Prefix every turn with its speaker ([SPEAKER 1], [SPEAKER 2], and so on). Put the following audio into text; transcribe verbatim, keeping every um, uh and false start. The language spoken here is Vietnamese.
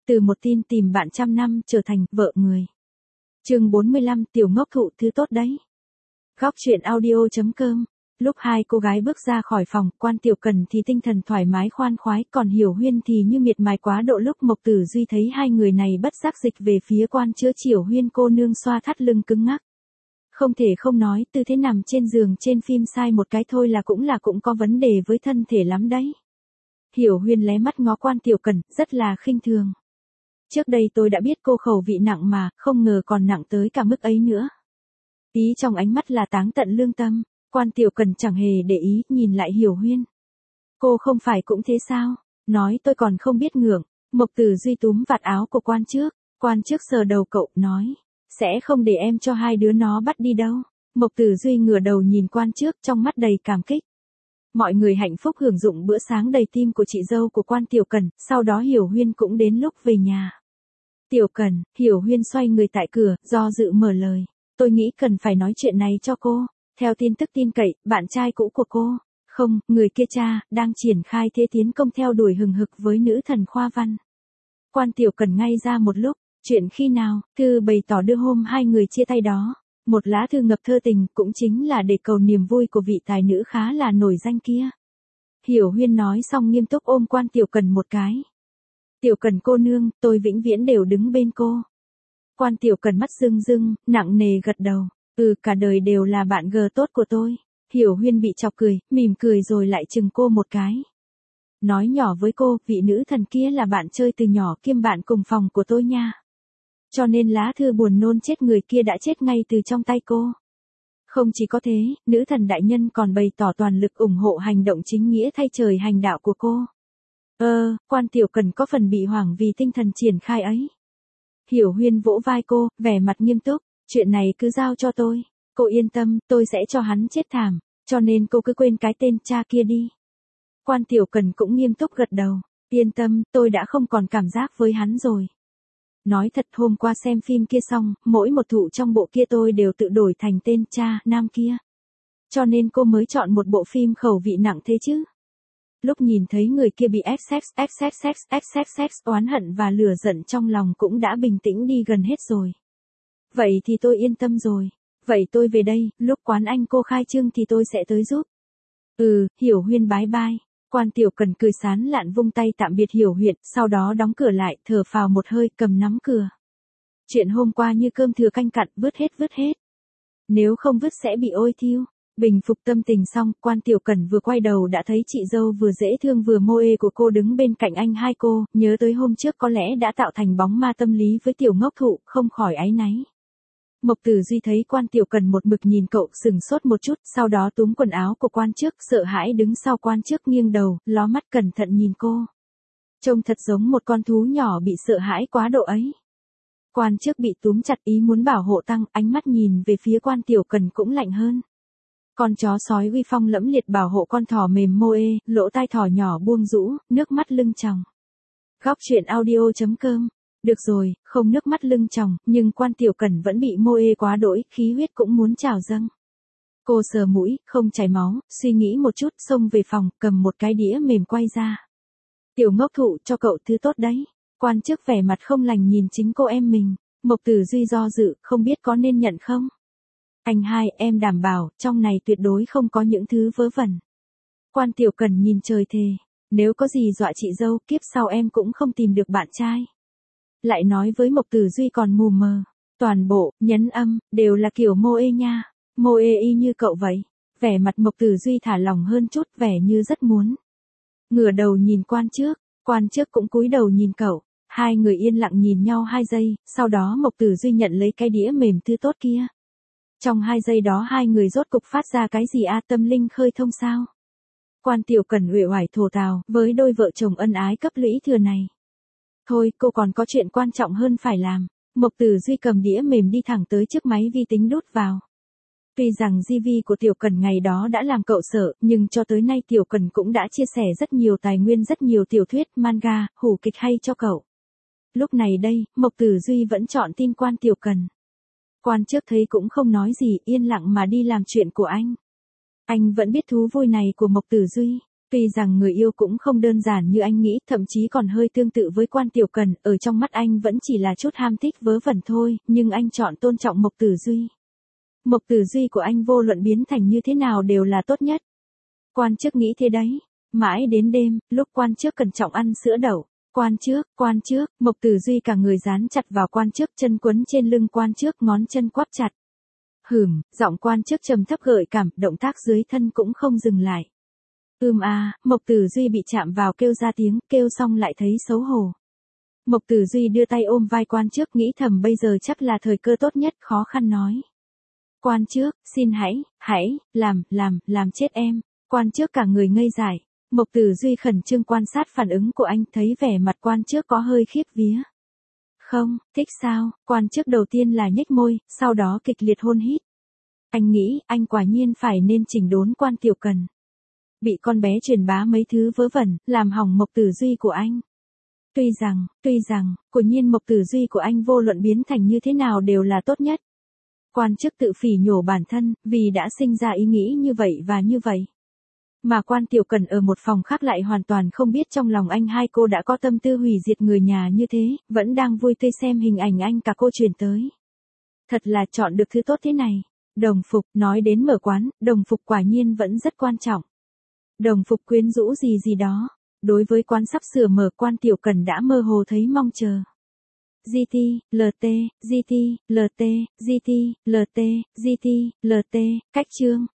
[SPEAKER 1] từ một tin tìm bạn trăm năm trở thành vợ người. Chương bốn mươi lăm, tiểu ngốc thụ thứ tốt đấy. Góc truyện audio.com. Lúc hai cô gái bước ra khỏi phòng, Quan Tiểu Cần thì tinh thần thoải mái khoan khoái, còn Hiểu Huyên thì như miệt mài quá độ. Lúc Mộc Tử Duy thấy hai người này bất giác dịch về phía Quan Chữa Chiểu Huyên cô nương xoa thắt lưng cứng ngắc. Không thể không nói, tư thế nằm trên giường trên phim sai một cái thôi là cũng là cũng có vấn đề với thân thể lắm đấy. Hiểu Huyên lé mắt ngó Quan Tiểu Cần, rất là khinh thường. Trước đây tôi đã biết cô khẩu vị nặng mà, không ngờ còn nặng tới cả mức ấy nữa. Ý trong ánh mắt là táng tận lương tâm. Quan Tiểu Cần chẳng hề để ý, nhìn lại Hiểu Huyên. Cô không phải cũng thế sao? Nói tôi còn không biết ngượng. Mộc Tử Duy túm vạt áo của Quan Trước. Quan Trước sờ đầu cậu, nói. Sẽ không để em cho hai đứa nó bắt đi đâu. Mộc Tử Duy ngửa đầu nhìn Quan Trước, trong mắt đầy cảm kích. Mọi người hạnh phúc hưởng dụng bữa sáng đầy tim của chị dâu của Quan Tiểu Cần. Sau đó Hiểu Huyên cũng đến lúc về nhà. Tiểu Cần, Hiểu Huyên xoay người tại cửa, do dự mở lời. Tôi nghĩ cần phải nói chuyện này cho cô. Theo tin tức tin cậy, bạn trai cũ của cô, không, người kia cha, đang triển khai thế tiến công theo đuổi hừng hực với nữ thần Khoa Văn. Quan Tiểu Cần ngay ra một lúc, chuyện khi nào, thư bày tỏ đưa hôm hai người chia tay đó. Một lá thư ngập thơ tình, cũng chính là để cầu niềm vui của vị tài nữ khá là nổi danh kia. Hiểu Huyên nói xong nghiêm túc ôm Quan Tiểu Cần một cái. Tiểu Cần cô nương, tôi vĩnh viễn đều đứng bên cô. Quan Tiểu Cần mắt rưng rưng, nặng nề gật đầu. Ừ, cả đời đều là bạn gờ tốt của tôi. Hiểu Huyên bị chọc cười, mỉm cười rồi lại chừng cô một cái. Nói nhỏ với cô, vị nữ thần kia là bạn chơi từ nhỏ kiêm bạn cùng phòng của tôi nha. Cho nên lá thư buồn nôn chết người kia đã chết ngay từ trong tay cô. Không chỉ có thế, nữ thần đại nhân còn bày tỏ toàn lực ủng hộ hành động chính nghĩa thay trời hành đạo của cô. Ơ, Quan Tiểu Cần có phần bị hoảng vì tinh thần triển khai ấy. Hiểu Huyên vỗ vai cô, vẻ mặt nghiêm túc. Chuyện này cứ giao cho tôi. Cô yên tâm, tôi sẽ cho hắn chết thảm. Cho nên cô cứ quên cái tên cha kia đi. Quan Tiểu Cần cũng nghiêm túc gật đầu. Yên tâm, tôi đã không còn cảm giác với hắn rồi. Nói thật, hôm qua xem phim kia xong, mỗi một thụ trong bộ kia tôi đều tự đổi thành tên cha nam kia. Cho nên cô mới chọn một bộ phim khẩu vị nặng thế chứ. Lúc nhìn thấy người kia bị ép sex, ép sex, sex, ép sex, sex, oán hận và lửa giận trong lòng cũng đã bình tĩnh đi gần hết rồi. Vậy thì tôi yên tâm rồi. Vậy tôi về đây, lúc quán anh cô khai trương thì tôi sẽ tới giúp. Ừ, Hiểu Huyên bái bai. Quan Tiểu Cần cười sán lạn vung tay tạm biệt Hiểu Huyên, sau đó đóng cửa lại, thở phào một hơi, cầm nắm cửa. Chuyện hôm qua như cơm thừa canh cặn, vứt hết vứt hết. Nếu không vứt sẽ bị ôi thiêu. Bình phục tâm tình xong, Quan Tiểu Cần vừa quay đầu đã thấy chị dâu vừa dễ thương vừa mô ê của cô đứng bên cạnh anh hai cô, nhớ tới hôm trước có lẽ đã tạo thành bóng ma tâm lý với tiểu ngốc thụ, không khỏi áy náy. Mộc Tử Duy thấy Quan Tiểu Cần một mực nhìn cậu, sừng sốt một chút, sau đó túm quần áo của Quan Trước, sợ hãi đứng sau Quan Trước nghiêng đầu, ló mắt cẩn thận nhìn cô. Trông thật giống một con thú nhỏ bị sợ hãi quá độ ấy. Quan Trước bị túm chặt ý muốn bảo hộ tăng, ánh mắt nhìn về phía Quan Tiểu Cần cũng lạnh hơn. Con chó sói uy phong lẫm liệt bảo hộ con thỏ mềm mô ê, lỗ tai thỏ nhỏ buông rũ, nước mắt lưng tròng. Góc truyện audio.com. Được rồi, không nước mắt lưng tròng, nhưng Quan Tiểu Cần vẫn bị mô ê quá đỗi, khí huyết cũng muốn trào dâng. Cô sờ mũi, không chảy máu, suy nghĩ một chút, xông về phòng, cầm một cái đĩa mềm quay ra. Tiểu ngốc thụ, cho cậu thứ tốt đấy. Quan Trước vẻ mặt không lành nhìn chính cô em mình. Mộc Tử Duy do dự, không biết có nên nhận không. Anh hai, em đảm bảo, trong này tuyệt đối không có những thứ vớ vẩn. Quan Tiểu Cần nhìn trời thề. Nếu có gì dọa chị dâu, kiếp sau em cũng không tìm được bạn trai. Lại nói với Mộc Tử Duy còn mù mờ. Toàn bộ, nhấn âm, đều là kiểu mô ê nha. Mô ê y như cậu vậy. Vẻ mặt Mộc Tử Duy thả lỏng hơn chút, vẻ như rất muốn. Ngửa đầu nhìn Quan Trước, Quan Trước cũng cúi đầu nhìn cậu. Hai người yên lặng nhìn nhau hai giây, sau đó Mộc Tử Duy nhận lấy cái đĩa mềm thứ tốt kia. Trong hai giây đó hai người rốt cục phát ra cái gì a tâm linh khơi thông sao? Quan Tiểu Cần uể oải thổ thào, với đôi vợ chồng ân ái cấp lũy thừa này. Thôi, cô còn có chuyện quan trọng hơn phải làm. Mộc Tử Duy cầm đĩa mềm đi thẳng tới trước máy vi tính đút vào. Tuy rằng gi vê của Tiểu Cần ngày đó đã làm cậu sợ, nhưng cho tới nay Tiểu Cần cũng đã chia sẻ rất nhiều tài nguyên, rất nhiều tiểu thuyết, manga, hủ kịch hay cho cậu. Lúc này đây, Mộc Tử Duy vẫn chọn tin Quan Tiểu Cần. Quan Trước thấy cũng không nói gì, yên lặng mà đi làm chuyện của anh. Anh vẫn biết thú vui này của Mộc Tử Duy. Tuy rằng người yêu cũng không đơn giản như anh nghĩ, thậm chí còn hơi tương tự với Quan Tiểu Cần, ở trong mắt anh vẫn chỉ là chút ham thích vớ vẩn thôi, nhưng anh chọn tôn trọng Mộc Tử Duy. Mộc Tử Duy của anh vô luận biến thành như thế nào đều là tốt nhất. Quan Trước nghĩ thế đấy. Mãi đến đêm, lúc Quan Trước cẩn trọng ăn sữa đậu. Quan Trước, Quan Trước, Mộc Tử Duy cả người dán chặt vào Quan Trước, chân quấn trên lưng Quan Trước, ngón chân quắp chặt. Hửm, giọng Quan Trước trầm thấp gợi cảm, động tác dưới thân cũng không dừng lại. Ưm a, Mộc Tử Duy bị chạm vào kêu ra tiếng, kêu xong lại thấy xấu hổ. Mộc Tử Duy đưa tay ôm vai Quan Trước, nghĩ thầm bây giờ chắc là thời cơ tốt nhất, khó khăn nói. Quan Trước, xin hãy, hãy, làm, làm, làm chết em. Quan Trước cả người ngây dại. Mộc Tử Duy khẩn trương quan sát phản ứng của anh, thấy vẻ mặt Quan Trước có hơi khiếp vía. Không, thích sao? Quan Trước đầu tiên là nhếch môi, sau đó kịch liệt hôn hít. Anh nghĩ, anh quả nhiên phải nên chỉnh đốn Quan Tiểu Cần. Bị con bé truyền bá mấy thứ vớ vẩn, làm hỏng Mộc Tử Duy của anh. Tuy rằng, tuy rằng, quả nhiên Mộc Tử Duy của anh vô luận biến thành như thế nào đều là tốt nhất. Quan Trước tự phỉ nhổ bản thân, vì đã sinh ra ý nghĩ như vậy và như vậy. Mà Quan Tiểu Cần ở một phòng khác lại hoàn toàn không biết trong lòng anh hai cô đã có tâm tư hủy diệt người nhà như thế, vẫn đang vui tươi xem hình ảnh anh cả cô truyền tới. Thật là chọn được thứ tốt thế này. Đồng phục, nói đến mở quán, đồng phục quả nhiên vẫn rất quan trọng. Đồng phục quyến rũ gì gì đó. Đối với quán sắp sửa mở, Quan Tiểu Cần đã mơ hồ thấy mong chờ. giê tê, lờ tê, giê tê, lờ tê, giê tê, lờ tê, giê tê, lờ tê, cách chương.